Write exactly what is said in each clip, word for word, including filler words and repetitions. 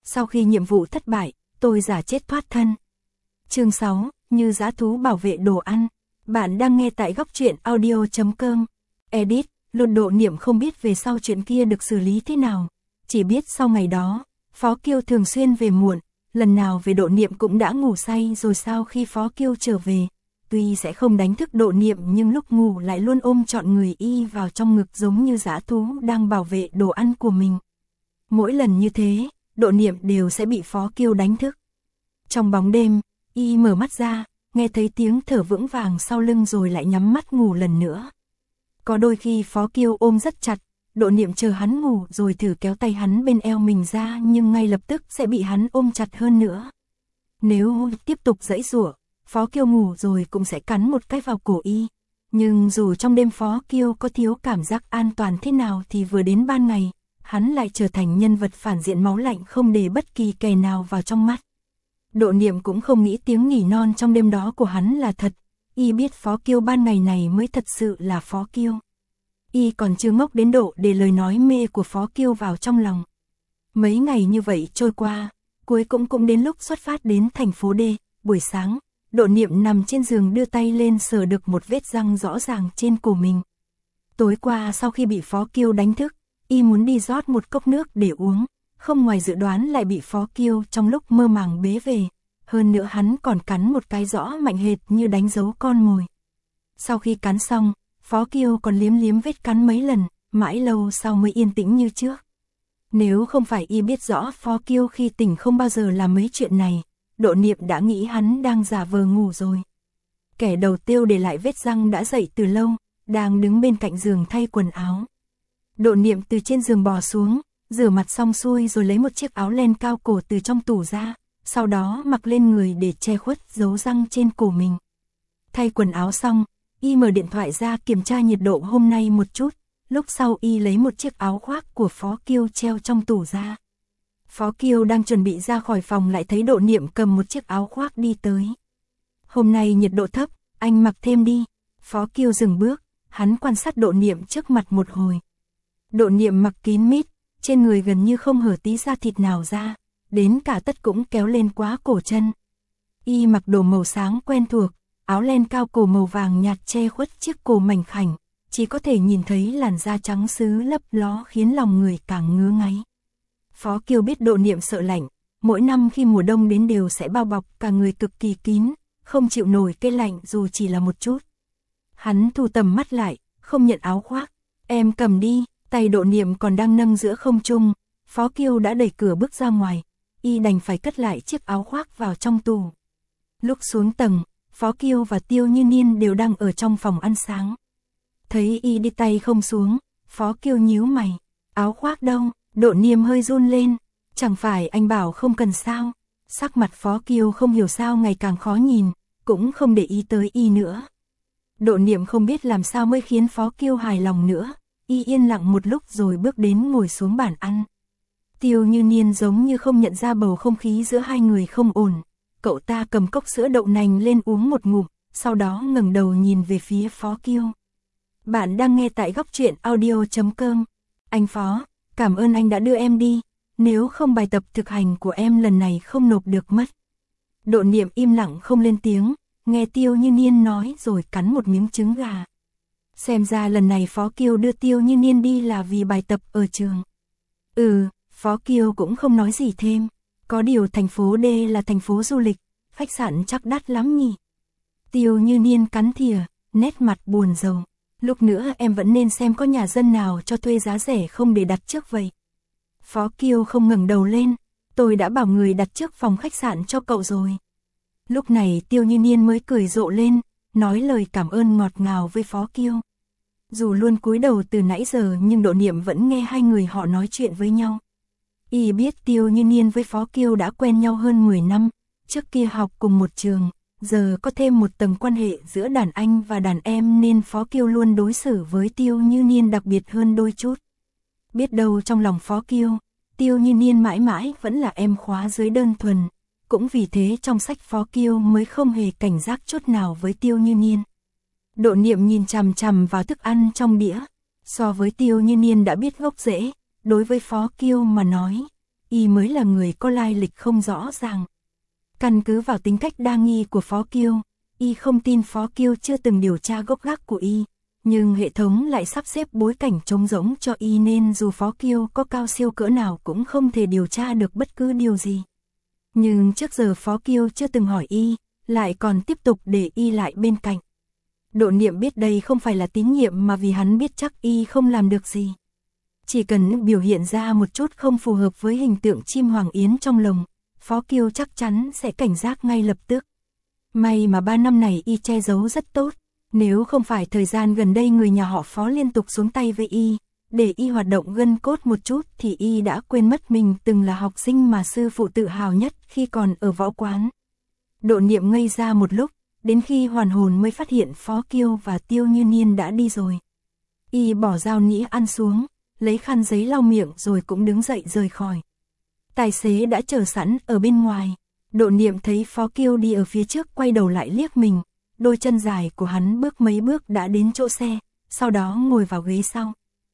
Sau khi nhiệm vụ thất bại, tôi giả chết thoát thân. Chương sáu, như dã thú bảo vệ đồ ăn. Bạn đang nghe tại góc truyện audio chấm com. Edit, luôn Độ Niệm không biết về sau chuyện kia được xử lý thế nào. Chỉ biết sau ngày đó, Phó Kiêu thường xuyên về muộn, lần nào về Độ Niệm cũng đã ngủ say rồi. Sau khi Phó Kiêu trở về, tuy sẽ không đánh thức Độ Niệm nhưng lúc ngủ lại luôn ôm trọn người y vào trong ngực giống như dã thú đang bảo vệ đồ ăn của mình. Mỗi lần như thế, Độ Niệm đều sẽ bị Phó Kiêu đánh thức. Trong bóng đêm, y mở mắt ra, nghe thấy tiếng thở vững vàng sau lưng rồi lại nhắm mắt ngủ lần nữa. Có đôi khi Phó Kiêu ôm rất chặt, Độ Niệm chờ hắn ngủ rồi thử kéo tay hắn bên eo mình ra nhưng ngay lập tức sẽ bị hắn ôm chặt hơn nữa. Nếu tiếp tục giãy giụa, Phó Kiêu ngủ rồi cũng sẽ cắn một cái vào cổ y. Nhưng dù trong đêm Phó Kiêu có thiếu cảm giác an toàn thế nào thì vừa đến ban ngày, hắn lại trở thành nhân vật phản diện máu lạnh không để bất kỳ kẻ nào vào trong mắt. Độ Niệm cũng không nghĩ tiếng nỉ non trong đêm đó của hắn là thật, y biết Phó Kiêu ban ngày này mới thật sự là Phó Kiêu. Y còn chưa ngốc đến độ để lời nói mê của Phó Kiêu vào trong lòng. Mấy ngày như vậy trôi qua, cuối cùng cũng đến lúc xuất phát đến thành phố D. Buổi sáng, Độ Niệm nằm trên giường đưa tay lên sờ được một vết răng rõ ràng trên cổ mình. Tối qua sau khi bị Phó Kiêu đánh thức, y muốn đi rót một cốc nước để uống, không ngoài dự đoán lại bị Phó Kiêu trong lúc mơ màng bế về. Hơn nữa hắn còn cắn một cái rõ mạnh hệt như đánh dấu con mồi. Sau khi cắn xong, Phó Kiêu còn liếm liếm vết cắn mấy lần, mãi lâu sau mới yên tĩnh như trước. Nếu không phải y biết rõ Phó Kiêu khi tỉnh không bao giờ làm mấy chuyện này, Độ Niệm đã nghĩ hắn đang giả vờ ngủ rồi. Kẻ đầu tiêu để lại vết răng đã dậy từ lâu, đang đứng bên cạnh giường thay quần áo. Độ Niệm từ trên giường bò xuống, rửa mặt xong xuôi rồi lấy một chiếc áo len cao cổ từ trong tủ ra, sau đó mặc lên người để che khuất dấu răng trên cổ mình. Thay quần áo xong, y mở điện thoại ra kiểm tra nhiệt độ hôm nay một chút, lúc sau y lấy một chiếc áo khoác của Phó Kiêu treo trong tủ ra. Phó Kiêu đang chuẩn bị ra khỏi phòng lại thấy Độ Niệm cầm một chiếc áo khoác đi tới. Hôm nay nhiệt độ thấp, anh mặc thêm đi. Phó Kiêu dừng bước, hắn quan sát Độ Niệm trước mặt một hồi. Độ Niệm mặc kín mít, trên người gần như không hở tí da thịt nào ra, đến cả tất cũng kéo lên quá cổ chân. Y mặc đồ màu sáng quen thuộc, áo len cao cổ màu vàng nhạt che khuất chiếc cổ mảnh khảnh, chỉ có thể nhìn thấy làn da trắng sứ lấp ló khiến lòng người càng ngứa ngáy. Phó Kiêu biết Độ Niệm sợ lạnh, mỗi năm khi mùa đông đến đều sẽ bao bọc cả người cực kỳ kín, không chịu nổi cái lạnh dù chỉ là một chút. Hắn thu tầm mắt lại, không nhận áo khoác, em cầm đi. Tay Độ Niệm còn đang nâng giữa không trung, Phó Kiêu đã đẩy cửa bước ra ngoài, y đành phải cất lại chiếc áo khoác vào trong tủ. Lúc xuống tầng, Phó Kiêu và Tiêu Như Niên đều đang ở trong phòng ăn sáng. Thấy y đi tay không xuống, Phó Kiêu nhíu mày, áo khoác đâu? Độ Niệm hơi run lên, chẳng phải anh bảo không cần sao? Sắc mặt Phó Kiêu không hiểu sao ngày càng khó nhìn, cũng không để ý tới y nữa. Độ Niệm không biết làm sao mới khiến Phó Kiêu hài lòng nữa. Y yên lặng một lúc rồi bước đến ngồi xuống bàn ăn. Tiêu Như Niên giống như không nhận ra bầu không khí giữa hai người không ổn. Cậu ta cầm cốc sữa đậu nành lên uống một ngụm, sau đó ngẩng đầu nhìn về phía Phó Kiêu. Bạn đang nghe tại góc truyện audio chấm com. Anh Phó, cảm ơn anh đã đưa em đi. Nếu không bài tập thực hành của em lần này không nộp được mất. Độ Niệm im lặng không lên tiếng, nghe Tiêu Như Niên nói rồi cắn một miếng trứng gà. Xem ra lần này Phó Kiêu đưa Tiêu Như Niên đi là vì bài tập ở trường. Ừ, Phó Kiêu cũng không nói gì thêm. Có điều thành phố D là thành phố du lịch, khách sạn chắc đắt lắm nhỉ. Tiêu Như Niên cắn thìa, nét mặt buồn rầu. Lúc nữa em vẫn nên xem có nhà dân nào cho thuê giá rẻ không để đặt trước vậy. Phó Kiêu không ngẩng đầu lên, tôi đã bảo người đặt trước phòng khách sạn cho cậu rồi. Lúc này Tiêu Như Niên mới cười rộ lên, nói lời cảm ơn ngọt ngào với Phó Kiêu. Dù luôn cúi đầu từ nãy giờ nhưng Độ Niệm vẫn nghe hai người họ nói chuyện với nhau. Y biết Tiêu Như Niên với Phó Kiêu đã quen nhau hơn mười năm, trước kia học cùng một trường, giờ có thêm một tầng quan hệ giữa đàn anh và đàn em nên Phó Kiêu luôn đối xử với Tiêu Như Niên đặc biệt hơn đôi chút. Biết đâu trong lòng Phó Kiêu, Tiêu Như Niên mãi mãi vẫn là em khóa dưới đơn thuần, cũng vì thế trong sách Phó Kiêu mới không hề cảnh giác chút nào với Tiêu Như Niên. Độ Niệm nhìn chằm chằm vào thức ăn trong đĩa, so với Tiêu Như Niên đã biết gốc rễ, đối với Phó Kiêu mà nói, y mới là người có lai lịch không rõ ràng. Căn cứ vào tính cách đa nghi của Phó Kiêu, y không tin Phó Kiêu chưa từng điều tra gốc gác của y, nhưng hệ thống lại sắp xếp bối cảnh trống rỗng cho y nên dù Phó Kiêu có cao siêu cỡ nào cũng không thể điều tra được bất cứ điều gì. Nhưng trước giờ Phó Kiêu chưa từng hỏi y, lại còn tiếp tục để y lại bên cạnh. Độ Niệm biết đây không phải là tín nhiệm mà vì hắn biết chắc y không làm được gì. Chỉ cần biểu hiện ra một chút không phù hợp với hình tượng chim hoàng yến trong lồng, Phó Kiêu chắc chắn sẽ cảnh giác ngay lập tức. May mà ba năm này y che giấu rất tốt, nếu không phải thời gian gần đây người nhà họ Phó liên tục xuống tay với y, để y hoạt động gân cốt một chút thì y đã quên mất mình từng là học sinh mà sư phụ tự hào nhất khi còn ở võ quán. Độ Niệm ngây ra một lúc, đến khi hoàn hồn mới phát hiện Phó Kiêu và Tiêu Như Niên đã đi rồi. Y bỏ dao nĩa ăn xuống, lấy khăn giấy lau miệng rồi cũng đứng dậy rời khỏi. Tài xế đã chờ sẵn ở bên ngoài. Độ Niệm thấy Phó Kiêu đi ở phía trước quay đầu lại liếc mình, đôi chân dài của hắn bước mấy bước đã đến chỗ xe, sau đó ngồi vào ghế sau.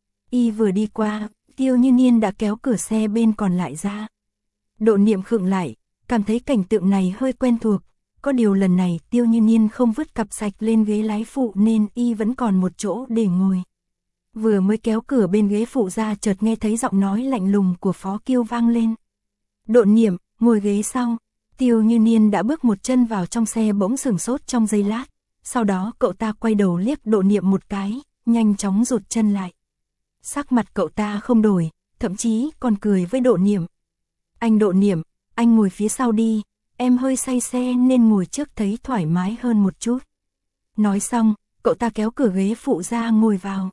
Y vừa đi qua, Tiêu Như Niên đã kéo cửa xe bên còn lại ra. Độ Niệm khựng lại, cảm thấy cảnh tượng này hơi quen thuộc, có điều lần này Tiêu Như Niên không vứt cặp sạch lên ghế lái phụ nên y vẫn còn một chỗ để ngồi. Vừa mới kéo cửa bên ghế phụ ra chợt nghe thấy giọng nói lạnh lùng của Phó Kiêu vang lên. Độ Niệm, ngồi ghế sau. Tiêu Như Niên đã bước một chân vào trong xe bỗng sửng sốt trong giây lát, sau đó cậu ta quay đầu liếc Độ Niệm một cái, nhanh chóng rụt chân lại. Sắc mặt cậu ta không đổi, thậm chí còn cười với Độ Niệm. Anh Độ Niệm, anh ngồi phía sau đi, em hơi say xe nên ngồi trước thấy thoải mái hơn một chút. Nói xong, cậu ta kéo cửa ghế phụ ra ngồi vào.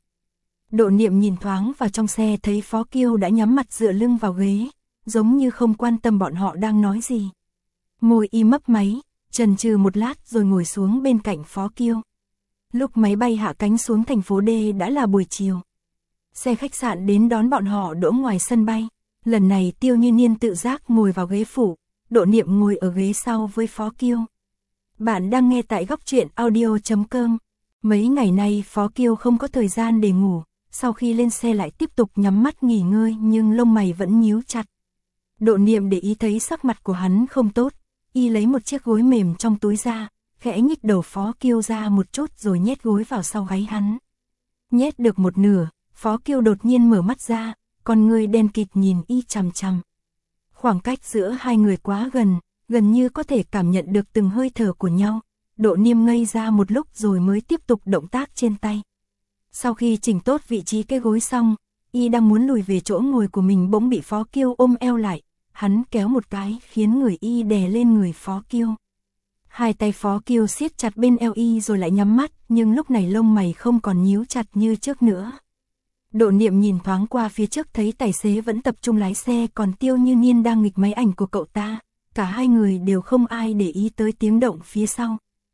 Độ Niệm nhìn thoáng vào trong xe thấy Phó Kiêu đã nhắm mặt dựa lưng vào ghế, giống như không quan tâm bọn họ đang nói gì. Môi y mấp máy, chần chừ một lát rồi ngồi xuống bên cạnh Phó Kiêu. Lúc máy bay hạ cánh xuống thành phố D đã là buổi chiều. Xe khách sạn đến đón bọn họ đỗ ngoài sân bay. Lần này Tiêu Như Niên tự giác ngồi vào ghế phụ, Độ Niệm ngồi ở ghế sau với Phó Kiêu. Bạn đang nghe tại góc truyện audio chấm com. Mấy ngày nay Phó Kiêu không có thời gian để ngủ, sau khi lên xe lại tiếp tục nhắm mắt nghỉ ngơi nhưng lông mày vẫn nhíu chặt. Độ Niệm để ý thấy sắc mặt của hắn không tốt, y lấy một chiếc gối mềm trong túi ra, khẽ nhích đầu Phó Kiêu ra một chút rồi nhét gối vào sau gáy hắn. Nhét được một nửa, Phó Kiêu đột nhiên mở mắt ra, con người đen kịt nhìn y chằm chằm. Khoảng cách giữa hai người quá gần, gần như có thể cảm nhận được từng hơi thở của nhau. Độ Niệm ngây ra một lúc rồi mới tiếp tục động tác trên tay. Sau khi chỉnh tốt vị trí cái gối xong, y đang muốn lùi về chỗ ngồi của mình bỗng bị Phó Kiêu ôm eo lại. Hắn kéo một cái khiến người y đè lên người Phó Kiêu. Hai tay Phó Kiêu siết chặt bên eo y rồi lại nhắm mắt, nhưng lúc này lông mày không còn nhíu chặt như trước nữa. Độ Niệm nhìn thoáng qua phía trước thấy tài xế vẫn tập trung lái xe còn Tiêu Như Niên đang nghịch máy ảnh của cậu ta. Cả hai người đều không ai để ý tới tiếng động phía sau.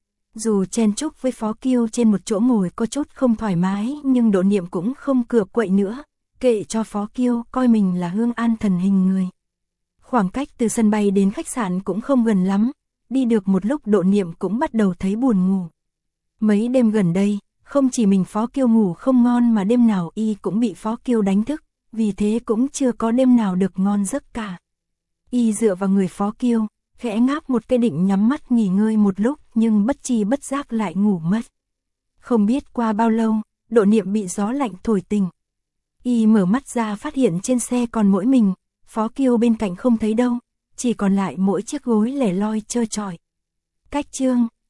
Dù chen chúc với Phó Kiêu trên một chỗ ngồi có chút không thoải mái nhưng Độ Niệm cũng không cựa quậy nữa, kệ cho Phó Kiêu coi mình là Hương An thần hình người. Khoảng cách từ sân bay đến khách sạn cũng không gần lắm, đi được một lúc Độ Niệm cũng bắt đầu thấy buồn ngủ. Mấy đêm gần đây, không chỉ mình Phó Kiêu ngủ không ngon mà đêm nào y cũng bị Phó Kiêu đánh thức, vì thế cũng chưa có đêm nào được ngon giấc cả. Y dựa vào người Phó Kiêu, khẽ ngáp một cái định nhắm mắt nghỉ ngơi một lúc nhưng bất tri bất giác lại ngủ mất. Không biết qua bao lâu, Độ Niệm bị gió lạnh thổi tỉnh. Y mở mắt ra phát hiện trên xe còn mỗi mình, Phó Kiêu bên cạnh không thấy đâu, chỉ còn lại mỗi chiếc gối lẻ loi trơ trọi. Cách chương